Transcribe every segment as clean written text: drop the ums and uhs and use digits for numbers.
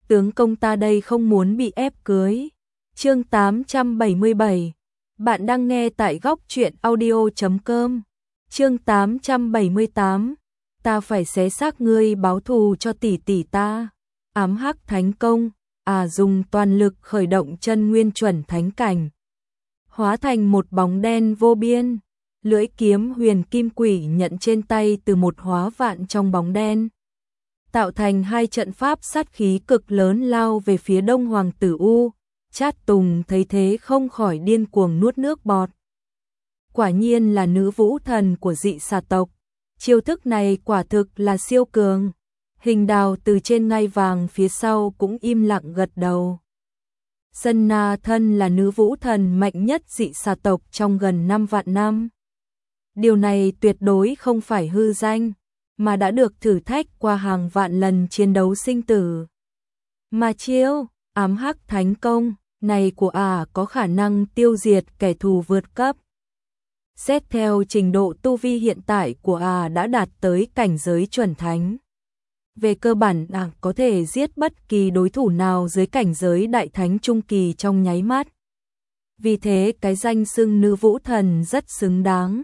tướng công ta đây không muốn bị ép cưới. Chương 877. Bạn đang nghe tại góc truyện audio.com. Chương 878. Ta phải xé xác ngươi báo thù cho tỷ tỷ ta. Ám hắc thánh công, dùng toàn lực khởi động chân nguyên chuẩn thánh cảnh. Hóa thành một bóng đen vô biên, lưỡi kiếm huyền kim quỷ nhận trên tay từ một hóa vạn trong bóng đen. Tạo thành hai trận pháp sát khí cực lớn lao về phía Đông Hoàng Tử U. Chát Tùng thấy thế không khỏi điên cuồng nuốt nước bọt. Quả nhiên là nữ vũ thần của dị xà tộc. Chiêu thức này quả thực là siêu cường. Hình Đào từ trên ngai vàng phía sau cũng im lặng gật đầu. Sơn Na thân là nữ vũ thần mạnh nhất dị xà tộc trong gần 5 vạn năm. Điều này tuyệt đối không phải hư danh, mà đã được thử thách qua hàng vạn lần chiến đấu sinh tử. Mà chiêu ám hắc thánh công này của có khả năng tiêu diệt kẻ thù vượt cấp. Xét theo trình độ tu vi hiện tại của đã đạt tới cảnh giới chuẩn thánh. Về cơ bản có thể giết bất kỳ đối thủ nào dưới cảnh giới đại thánh trung kỳ trong nháy mắt. Vì thế cái danh xưng nữ vũ thần rất xứng đáng.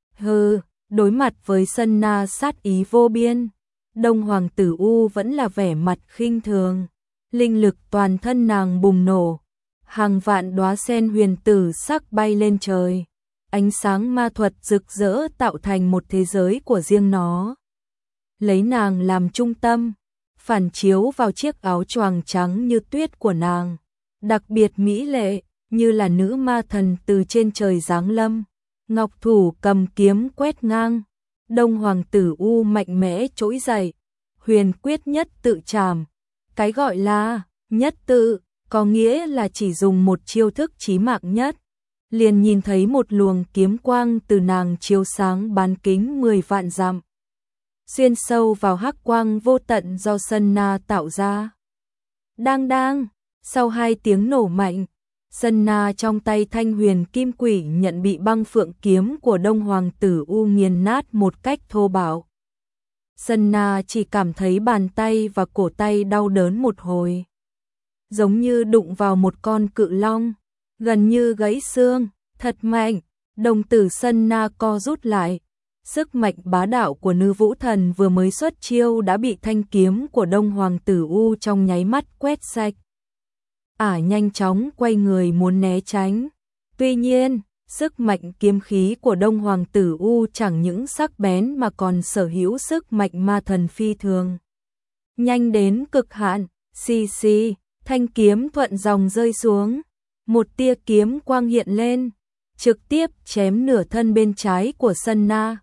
Đối mặt với Sơn Na sát ý vô biên, Đông Hoàng Tử U vẫn là vẻ mặt khinh thường. Linh lực toàn thân nàng bùng nổ, hàng vạn đóa sen huyền tử sắc bay lên trời. Ánh sáng ma thuật rực rỡ tạo thành một thế giới của riêng nó. Lấy nàng làm trung tâm, phản chiếu vào chiếc áo choàng trắng như tuyết của nàng, đặc biệt mỹ lệ, như là nữ ma thần từ trên trời giáng lâm. Ngọc thủ cầm kiếm quét ngang, Đông Hoàng Tử U mạnh mẽ trỗi dậy, huyền quyết nhất tự trảm. Cái gọi là nhất tự, có nghĩa là chỉ dùng một chiêu thức chí mạng nhất. Liền nhìn thấy một luồng kiếm quang từ nàng chiếu sáng bán kính 10 vạn dặm. Xuyên sâu vào hắc quang vô tận do Sơn Na tạo ra. Đang, sau 2 tiếng nổ mạnh, Sơn Na trong tay thanh huyền kim quỷ nhận bị băng phượng kiếm của Đông Hoàng Tử U nghiền nát một cách thô bạo. Sơn Na chỉ cảm thấy bàn tay và cổ tay đau đớn một hồi. Giống như đụng vào một con cự long, gần như gãy xương, thật mạnh. Đồng tử Sơn Na co rút lại. Sức mạnh bá đạo của nữ vũ thần vừa mới xuất chiêu đã bị thanh kiếm của Đông Hoàng Tử U trong nháy mắt quét sạch. Nhanh chóng quay người muốn né tránh. Tuy nhiên, sức mạnh kiếm khí của Đông Hoàng Tử U chẳng những sắc bén mà còn sở hữu sức mạnh ma thần phi thường. Nhanh đến cực hạn, xì, thanh kiếm thuận dòng rơi xuống. Một tia kiếm quang hiện lên, trực tiếp chém nửa thân bên trái của Sơn Na.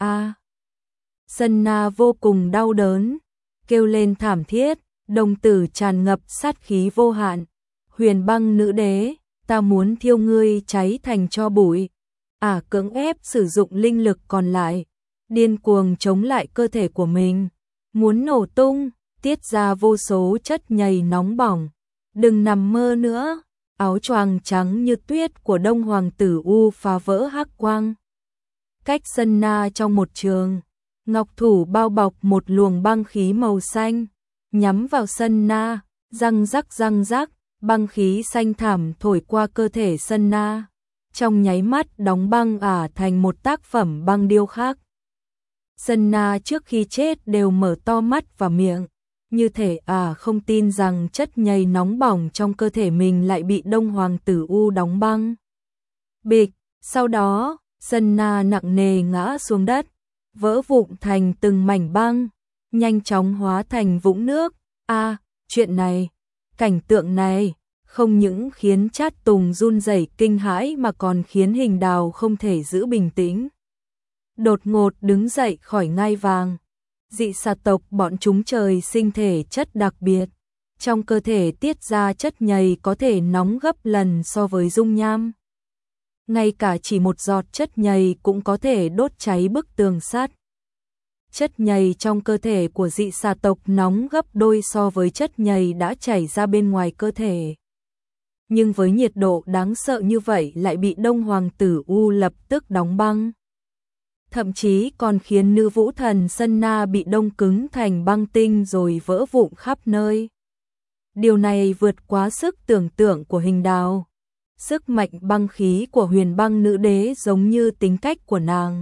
Sơn Na vô cùng đau đớn, kêu lên thảm thiết, đồng tử tràn ngập sát khí vô hạn. Huyền băng nữ đế, ta muốn thiêu ngươi cháy thành tro bụi. Cưỡng ép sử dụng linh lực còn lại, điên cuồng chống lại cơ thể của mình, muốn nổ tung, tiết ra vô số chất nhầy nóng bỏng. Đừng nằm mơ nữa. Áo choàng trắng như tuyết của Đông Hoàng Tử U phá vỡ hắc quang. Cách Sơn Na trong một trường, ngọc thủ bao bọc một luồng băng khí màu xanh, nhắm vào Sơn Na, răng rắc, băng khí xanh thẳm thổi qua cơ thể Sơn Na, trong nháy mắt đóng băng thành một tác phẩm băng điêu khắc. Sơn Na trước khi chết đều mở to mắt và miệng, như thể không tin rằng chất nhầy nóng bỏng trong cơ thể mình lại bị Đông Hoàng Tử U đóng băng. Bịch, sau đó, Sơn Na nặng nề ngã xuống đất, vỡ vụn thành từng mảnh băng, nhanh chóng hóa thành vũng nước. Chuyện này, cảnh tượng này, không những khiến Chát Tùng run rẩy kinh hãi mà còn khiến Hình Đào không thể giữ bình tĩnh. Đột ngột đứng dậy khỏi ngai vàng. Dị xà tộc bọn chúng trời sinh thể chất đặc biệt, trong cơ thể tiết ra chất nhầy có thể nóng gấp lần so với dung nham. Ngay cả chỉ một giọt chất nhầy cũng có thể đốt cháy bức tường sắt. Chất nhầy trong cơ thể của dị xà tộc nóng gấp đôi so với chất nhầy đã chảy ra bên ngoài cơ thể. Nhưng với nhiệt độ đáng sợ như vậy lại bị Đông Hoàng Tử U lập tức đóng băng. Thậm chí còn khiến nữ vũ thần Sơn Na bị đông cứng thành băng tinh rồi vỡ vụn khắp nơi. Điều này vượt quá sức tưởng tượng của Hình Đào. Sức mạnh băng khí của Huyền Băng Nữ Đế giống như tính cách của nàng,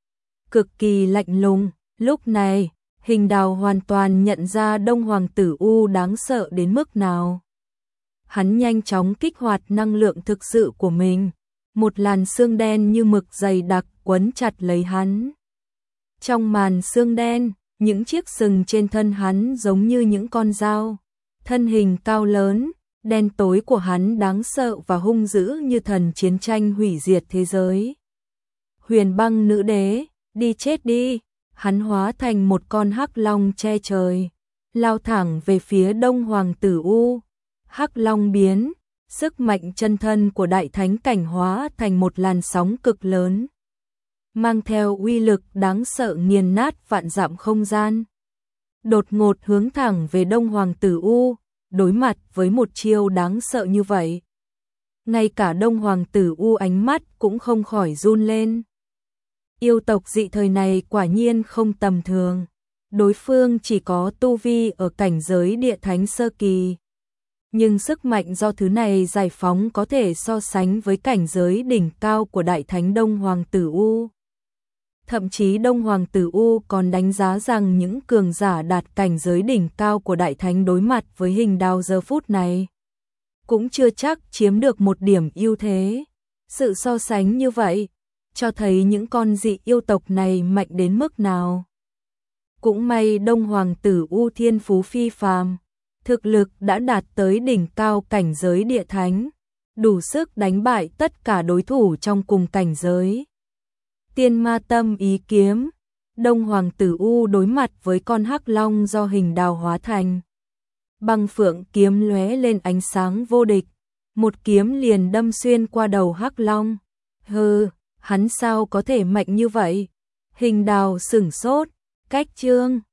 cực kỳ lạnh lùng. Lúc này, Hình Đào hoàn toàn nhận ra Đông Hoàng Tử U đáng sợ đến mức nào. Hắn nhanh chóng kích hoạt năng lượng thực sự của mình, một làn sương đen như mực dày đặc quấn chặt lấy hắn. Trong màn sương đen, những chiếc sừng trên thân hắn giống như những con dao, thân hình cao lớn, đen tối của hắn đáng sợ và hung dữ như thần chiến tranh hủy diệt thế giới. Huyền Băng Nữ Đế, đi chết đi! Hắn hóa thành một con hắc long che trời, lao thẳng về phía Đông Hoàng Tử U. Hắc long biến, sức mạnh chân thân của Đại Thánh Cảnh hóa thành một làn sóng cực lớn, mang theo uy lực đáng sợ nghiền nát vạn dặm không gian. Đột ngột hướng thẳng về Đông Hoàng Tử U, đối mặt với một chiêu đáng sợ như vậy. Ngay cả Đông Hoàng Tử U ánh mắt cũng không khỏi run lên. Yêu tộc dị thời này quả nhiên không tầm thường. Đối phương chỉ có tu vi ở cảnh giới địa thánh sơ kỳ, nhưng sức mạnh do thứ này giải phóng có thể so sánh với cảnh giới đỉnh cao của Đại Thánh Đông Hoàng Tử U. Thậm chí Đông Hoàng Tử U còn đánh giá rằng những cường giả đạt cảnh giới đỉnh cao của Đại Thánh đối mặt với Hình Đào giờ phút này cũng chưa chắc chiếm được một điểm ưu thế. Sự so sánh như vậy cho thấy những con dị yêu tộc này mạnh đến mức nào. Cũng may Đông Hoàng Tử U thiên phú phi phàm, thực lực đã đạt tới đỉnh cao cảnh giới địa thánh, đủ sức đánh bại tất cả đối thủ trong cùng cảnh giới. Tiên Ma Tâm Ý Kiếm, Đông Hoàng Tử U đối mặt với con hắc long do Hình Đào hóa thành. Băng phượng kiếm lóe lên ánh sáng vô địch, một kiếm liền đâm xuyên qua đầu hắc long. Hừ, hắn sao có thể mạnh như vậy? Hình Đào sửng sốt, cách chương